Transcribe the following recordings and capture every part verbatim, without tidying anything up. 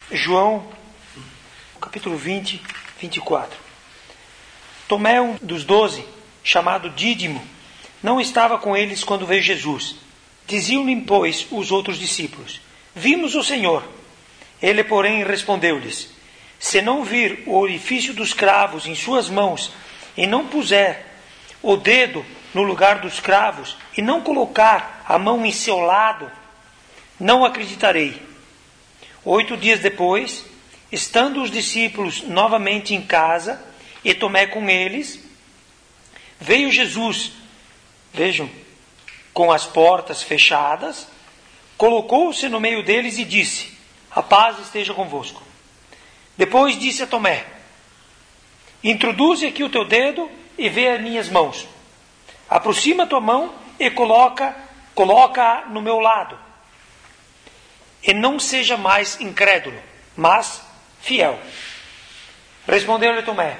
João, capítulo vinte, vinte e quatro. Tomé, um dos doze, chamado Dídimo, não estava com eles quando veio Jesus. Diziam-lhe, pois, os outros discípulos: vimos o Senhor. Ele, porém, respondeu-lhes: se não vir o orifício dos cravos em suas mãos, e não puser o dedo no lugar dos cravos, e não colocar a mão em seu lado, não acreditarei. Oito dias depois, estando os discípulos novamente em casa, e Tomé com eles, veio Jesus, vejam, com as portas fechadas, colocou-se no meio deles e disse: a paz esteja convosco. Depois disse a Tomé: introduze aqui o teu dedo e vê as minhas mãos. Aproxima a tua mão e coloca, coloca no meu lado. E não seja mais incrédulo, mas fiel. Respondeu-lhe Tomé: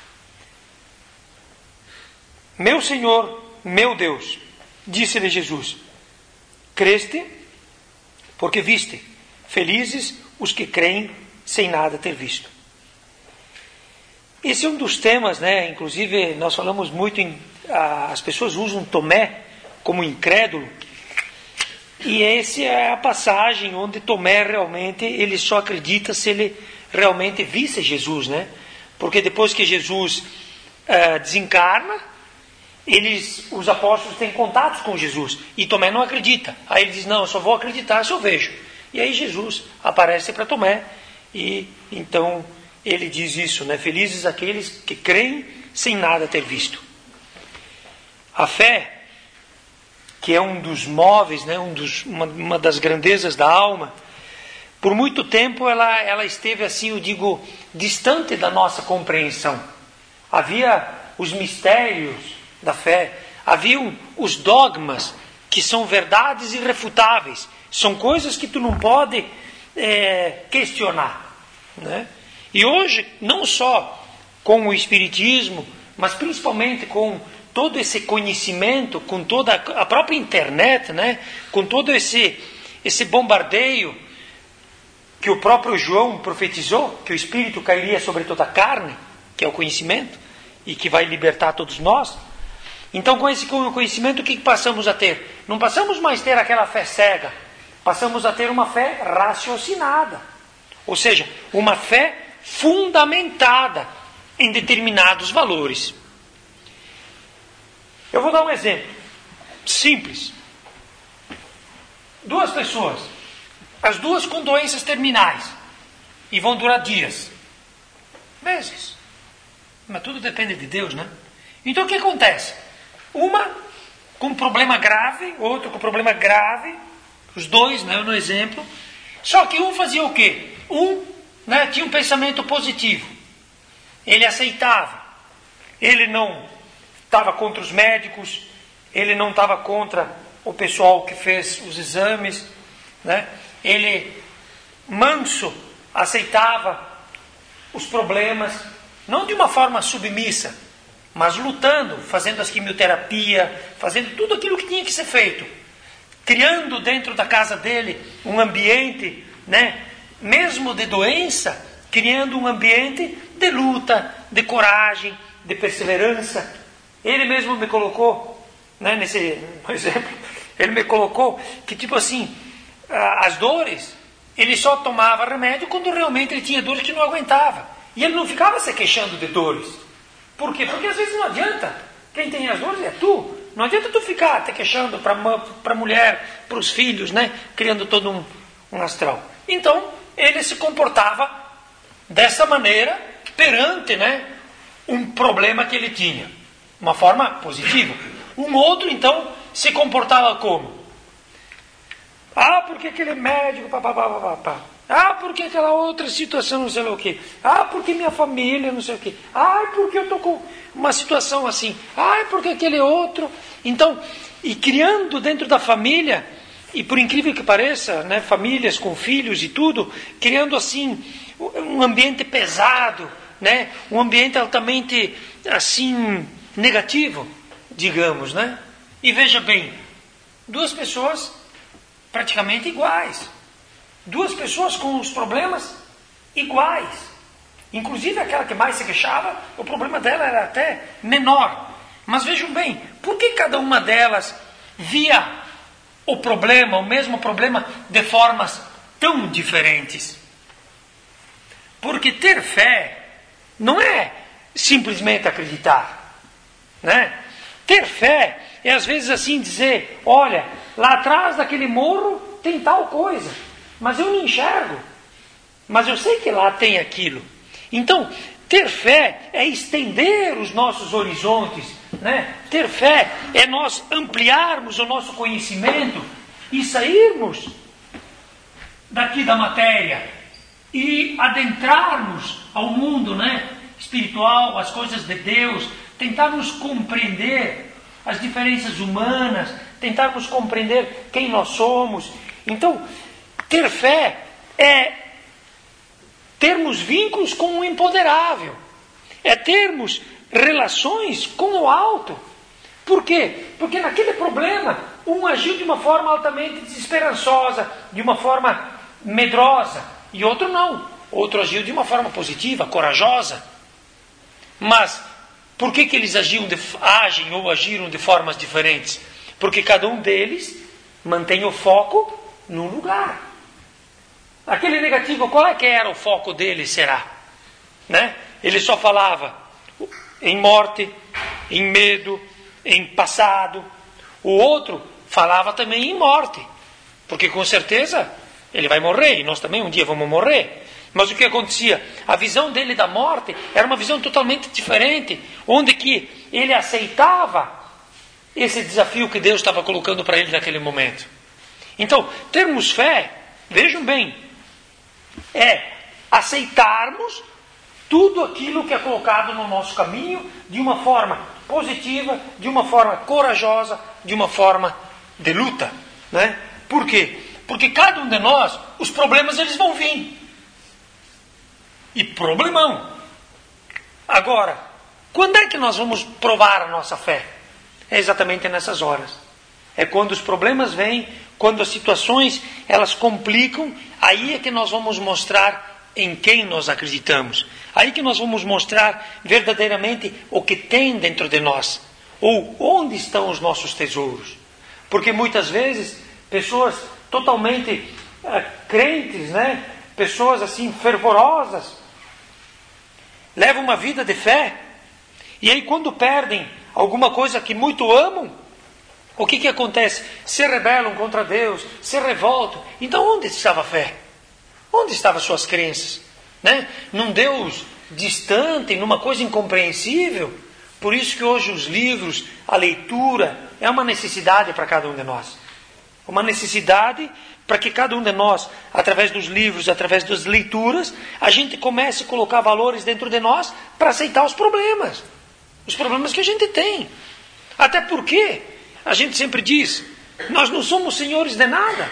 meu Senhor, meu Deus. Disse-lhe Jesus: creste, porque viste. Felizes os que creem sem nada ter visto. Esse é um dos temas, né? Inclusive nós falamos muito em, ah, as pessoas usam Tomé como incrédulo, e essa é a passagem onde Tomé realmente ele só acredita se ele realmente visse Jesus, né? Porque depois que Jesus ah, desencarna, eles, os apóstolos têm contatos com Jesus, e Tomé não acredita. Aí ele diz: não, eu só vou acreditar se eu vejo. E aí Jesus aparece para Tomé, e então ele diz isso, né? Felizes aqueles que creem sem nada ter visto. A fé, que é um dos móveis, né? um dos, uma, uma das grandezas da alma, por muito tempo ela, ela esteve assim, eu digo, distante da nossa compreensão. Havia os mistérios da fé, haviam os dogmas, que são verdades irrefutáveis, são coisas que tu não pode é, questionar, né? E hoje, não só com o Espiritismo, mas principalmente com todo esse conhecimento, com toda a própria internet, né? Com todo esse, esse bombardeio que o próprio João profetizou, que o Espírito cairia sobre toda a carne, que é o conhecimento, e que vai libertar todos nós. Então, com esse conhecimento, o que passamos a ter? Não passamos mais a ter aquela fé cega, passamos a ter uma fé raciocinada. Ou seja, uma fé fundamentada em determinados valores. Eu vou dar um exemplo simples. Duas pessoas, as duas com doenças terminais, e vão durar dias, meses. Mas tudo depende de Deus, né? Então o que acontece? Uma com problema grave, outro com problema grave, os dois, né, no exemplo. Só que um fazia o quê? Um, né, tinha um pensamento positivo. Ele aceitava. Ele não estava contra os médicos, ele não estava contra o pessoal que fez os exames, né? Ele, manso, aceitava os problemas, não de uma forma submissa, mas lutando, fazendo as quimioterapia, fazendo tudo aquilo que tinha que ser feito, criando dentro da casa dele um ambiente, né, mesmo de doença, criando um ambiente de luta, de coragem, de perseverança. Ele mesmo me colocou, né, nesse no exemplo, ele me colocou que tipo assim, as dores, ele só tomava remédio quando realmente ele tinha dores que não aguentava. E ele não ficava se queixando de dores. Por quê? Porque às vezes não adianta. Quem tem as dores é tu. Não adianta tu ficar te queixando para a mulher, para os filhos, né? Criando todo um, um astral. Então, ele se comportava dessa maneira perante, né, um problema que ele tinha. Uma forma positiva. Um outro, então, se comportava como? Ah, porque aquele médico, papapá, papapá. Ah, porque aquela outra situação, não sei lá o quê. Ah, porque minha família, não sei o quê. Ah, porque eu estou com uma situação assim. Ah, porque aquele outro. Então, e criando dentro da família, e por incrível que pareça, né, famílias com filhos e tudo, criando assim um ambiente pesado, né, um ambiente altamente assim negativo, digamos, né? E veja bem, duas pessoas praticamente iguais. Duas pessoas com os problemas iguais. Inclusive aquela que mais se queixava, o problema dela era até menor. Mas vejam bem, por que cada uma delas via o problema, o mesmo problema, de formas tão diferentes? Porque ter fé não é simplesmente acreditar, né? Ter fé é às vezes assim dizer, olha, lá atrás daquele morro tem tal coisa, mas eu não enxergo, mas eu sei que lá tem aquilo. Então, ter fé é estender os nossos horizontes, né? Ter fé é nós ampliarmos o nosso conhecimento e sairmos daqui da matéria e adentrarmos ao mundo, né, espiritual, as coisas de Deus, tentarmos compreender as diferenças humanas, tentarmos compreender quem nós somos. Então, ter fé é termos vínculos com o imponderável, é termos relações com o alto. Por quê? Porque naquele problema, um agiu de uma forma altamente desesperançosa, de uma forma medrosa, e outro não. Outro agiu de uma forma positiva, corajosa. Mas por que que eles agiam de, agem ou agiram de formas diferentes? Porque cada um deles mantém o foco num lugar. Aquele negativo, qual é que era o foco dele, será? Né? Ele só falava em morte, em medo, em passado. O outro falava também em morte, porque com certeza ele vai morrer, e nós também um dia vamos morrer. Mas o que acontecia? A visão dele da morte era uma visão totalmente diferente, onde que ele aceitava esse desafio que Deus estava colocando para ele naquele momento. Então, termos fé, vejam bem, é aceitarmos tudo aquilo que é colocado no nosso caminho de uma forma positiva, de uma forma corajosa, de uma forma de luta, né? Por quê? Porque cada um de nós, os problemas eles vão vir. E problemão. Agora, quando é que nós vamos provar a nossa fé? É exatamente nessas horas. É quando os problemas vêm, quando as situações elas complicam, aí é que nós vamos mostrar em quem nós acreditamos. Aí que nós vamos mostrar verdadeiramente o que tem dentro de nós. Ou onde estão os nossos tesouros. Porque muitas vezes, pessoas totalmente uh, crentes, né? Pessoas assim fervorosas, levam uma vida de fé, e aí quando perdem alguma coisa que muito amam, o que que acontece? Se rebelam contra Deus, se revoltam. Então onde estava a fé? Onde estavam suas crenças? Né? Num Deus distante, numa coisa incompreensível. Por isso que hoje os livros, a leitura, é uma necessidade para cada um de nós. Uma necessidade para que cada um de nós, através dos livros, através das leituras, a gente comece a colocar valores dentro de nós para aceitar os problemas. Os problemas que a gente tem. Até porque, a gente sempre diz, nós não somos senhores de nada.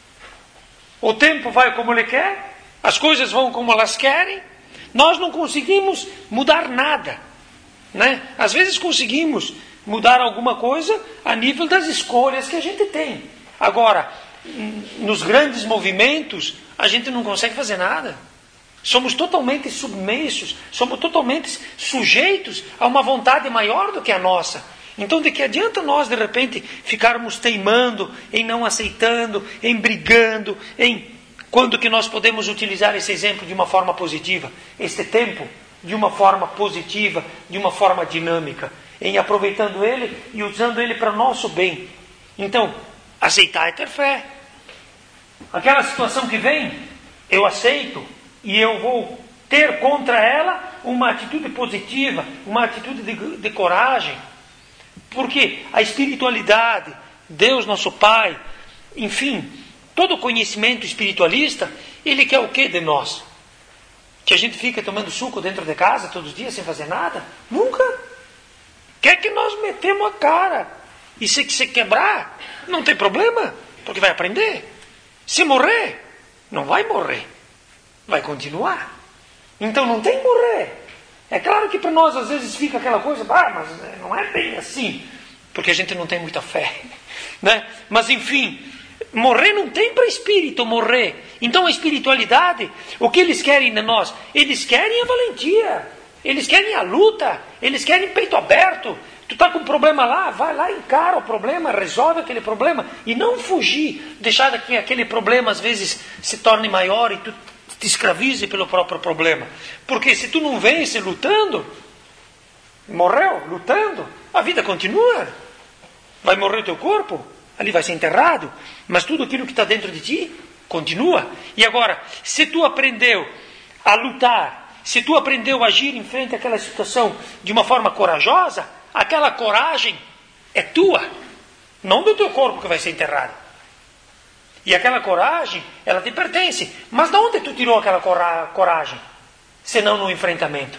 O tempo vai como ele quer, as coisas vão como elas querem, nós não conseguimos mudar nada. Né? Às vezes conseguimos mudar alguma coisa a nível das escolhas que a gente tem. Agora, nos grandes movimentos, a gente não consegue fazer nada. Somos totalmente submissos, somos totalmente sujeitos a uma vontade maior do que a nossa. Então, de que adianta nós, de repente, ficarmos teimando, em não aceitando, em brigando, em... Quando que nós podemos utilizar esse exemplo de uma forma positiva? Este tempo, de uma forma positiva, de uma forma dinâmica, em aproveitando ele e usando ele para nosso bem. Então, aceitar é ter fé. Aquela situação que vem, eu aceito e eu vou ter contra ela uma atitude positiva, uma atitude de, de coragem. Porque a espiritualidade, Deus nosso Pai, enfim, todo conhecimento espiritualista, ele quer o que de nós? Que a gente fica tomando suco dentro de casa todos os dias sem fazer nada? Nunca. Quer que nós metemos a cara. E se se quebrar, não tem problema, porque vai aprender. Se morrer, não vai morrer. Vai continuar. Então não tem que morrer. É claro que para nós às vezes fica aquela coisa, ah, mas não é bem assim, porque a gente não tem muita fé. Né? Mas enfim, Morrer não tem para espírito morrer. Então a espiritualidade, o que eles querem de nós? Eles querem a valentia, eles querem a luta, eles querem peito aberto. Tu está com um problema lá, vai lá, encara o problema, resolve aquele problema. E não fugir, deixar que aquele problema às vezes se torne maior e tu te escravize pelo próprio problema. Porque se tu não vence lutando, morreu lutando, a vida continua. Vai morrer o teu corpo, ali vai ser enterrado, mas tudo aquilo que está dentro de ti continua. E agora, se tu aprendeu a lutar, se tu aprendeu a agir em frente àquela situação de uma forma corajosa, aquela coragem é tua, não do teu corpo que vai ser enterrado. E aquela coragem, ela te pertence. Mas de onde tu tirou aquela cora- coragem? Senão no enfrentamento.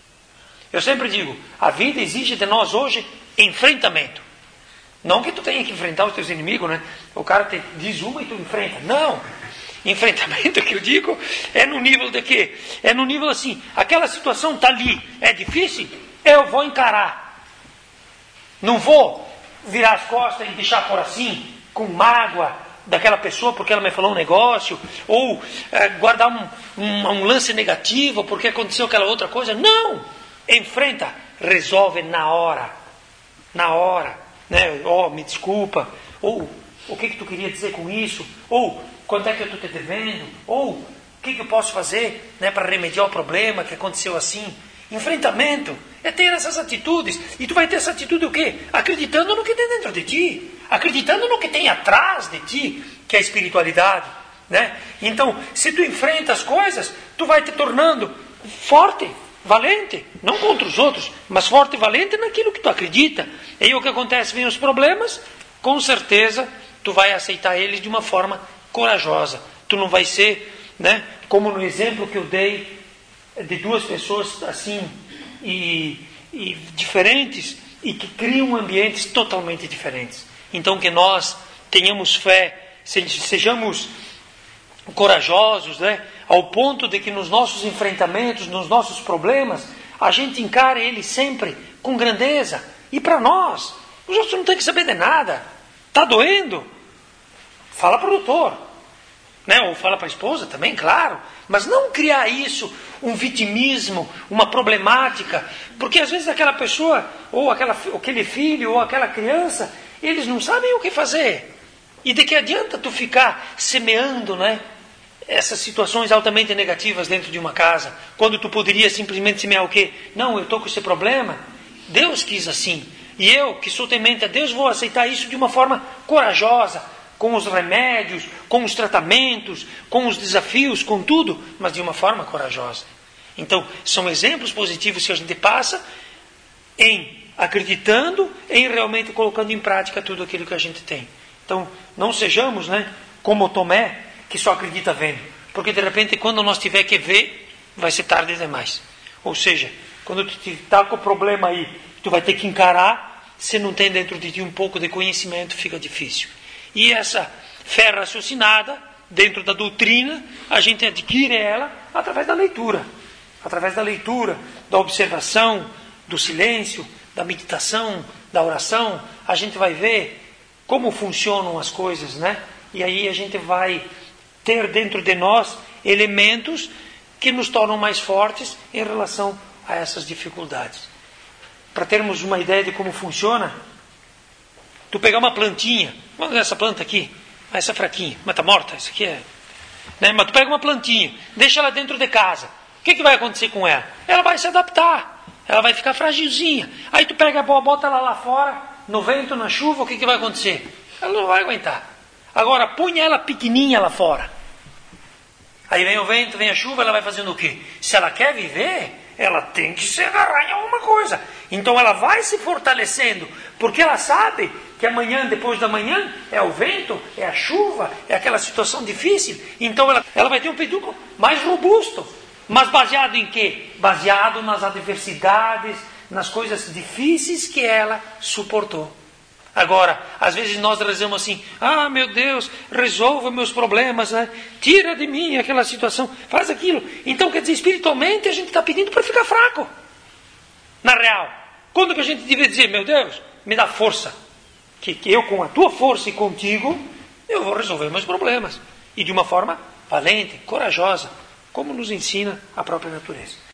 Eu sempre digo, a vida exige de nós hoje enfrentamento. Não que tu tenha que enfrentar os teus inimigos, né? O cara te diz uma e tu enfrenta. Não. Enfrentamento que eu digo é no nível de quê? É no nível assim, aquela situação está ali, é difícil, eu vou encarar. Não vou virar as costas e deixar por assim, com mágoa daquela pessoa porque ela me falou um negócio, ou é, guardar um, um, um lance negativo porque aconteceu aquela outra coisa. Não! Enfrenta, resolve na hora. Na hora. Né? Oh, me desculpa, ou o que, que tu queria dizer com isso, ou quanto é que eu estou te devendo, ou o que, que eu posso fazer, né, para remediar o problema que aconteceu assim. Enfrentamento é ter essas atitudes. E tu vai ter essa atitude o quê? Acreditando no que tem dentro de ti, acreditando no que tem atrás de ti, que é a espiritualidade, né? Então, se tu enfrenta as coisas, tu vai te tornando forte, valente, não contra os outros, mas forte e valente naquilo que tu acredita. E aí o que acontece? Vem os problemas, com certeza tu vai aceitar eles de uma forma corajosa. Tu não vai ser, né, como no exemplo que eu dei de duas pessoas assim e, e diferentes e que criam ambientes totalmente diferentes. Então que nós tenhamos fé, sejamos corajosos, né? Ao ponto de que nos nossos enfrentamentos, nos nossos problemas, a gente encare eles sempre com grandeza. E para nós, os outros não têm que saber de nada. Está doendo? Fala para o doutor, né? Ou fala para a esposa também, claro. Mas não criar isso, um vitimismo, uma problemática. Porque às vezes aquela pessoa, ou aquela, aquele filho, ou aquela criança, eles não sabem o que fazer. E de que adianta tu ficar semeando, né, essas situações altamente negativas dentro de uma casa, quando tu poderia simplesmente semear o quê? Não, eu estou com esse problema, Deus quis assim, e eu, que sou temente a Deus, vou aceitar isso de uma forma corajosa, com os remédios, com os tratamentos, com os desafios, com tudo, mas de uma forma corajosa. Então, são exemplos positivos que a gente passa em acreditando, em realmente colocando em prática tudo aquilo que a gente tem. Então, não sejamos, né, como Tomé, que só acredita vendo. Porque de repente, quando nós tiver que ver, vai ser tarde demais. Ou seja, quando tu está com o problema aí, tu vai ter que encarar, se não tem dentro de ti um pouco de conhecimento, fica difícil. E essa fé raciocinada, dentro da doutrina, a gente adquire ela através da leitura. Através da leitura, da observação, do silêncio, da meditação, da oração, a gente vai ver como funcionam as coisas, né? E aí a gente vai ter dentro de nós elementos que nos tornam mais fortes em relação a essas dificuldades. Para termos uma ideia de como funciona, tu pegar uma plantinha, vamos ver essa planta aqui, essa é fraquinha, mas está morta, isso aqui é... Né? Mas tu pega uma plantinha, deixa ela dentro de casa, o que, que vai acontecer com ela? Ela vai se adaptar, ela vai ficar fragilzinha. Aí tu pega a bola, bota ela lá fora, no vento, na chuva, o que, que vai acontecer? Ela não vai aguentar. Agora, põe ela pequenininha lá fora. Aí vem o vento, vem a chuva, ela vai fazendo o quê? Se ela quer viver, ela tem que se agarrar em alguma coisa. Então ela vai se fortalecendo, porque ela sabe que amanhã, depois da manhã, é o vento, é a chuva, é aquela situação difícil. Então ela, ela vai ter um peiduco mais robusto. Mas baseado em quê? Baseado nas adversidades, nas coisas difíceis que ela suportou. Agora, às vezes nós rezamos assim, ah, meu Deus, resolva meus problemas, né? Tira de mim aquela situação, faz aquilo. Então, quer dizer, espiritualmente a gente está pedindo para ficar fraco. Na real, quando que a gente deve dizer, meu Deus, me dá força, que, que eu com a tua força e contigo, eu vou resolver meus problemas. E de uma forma valente, corajosa, como nos ensina a própria natureza.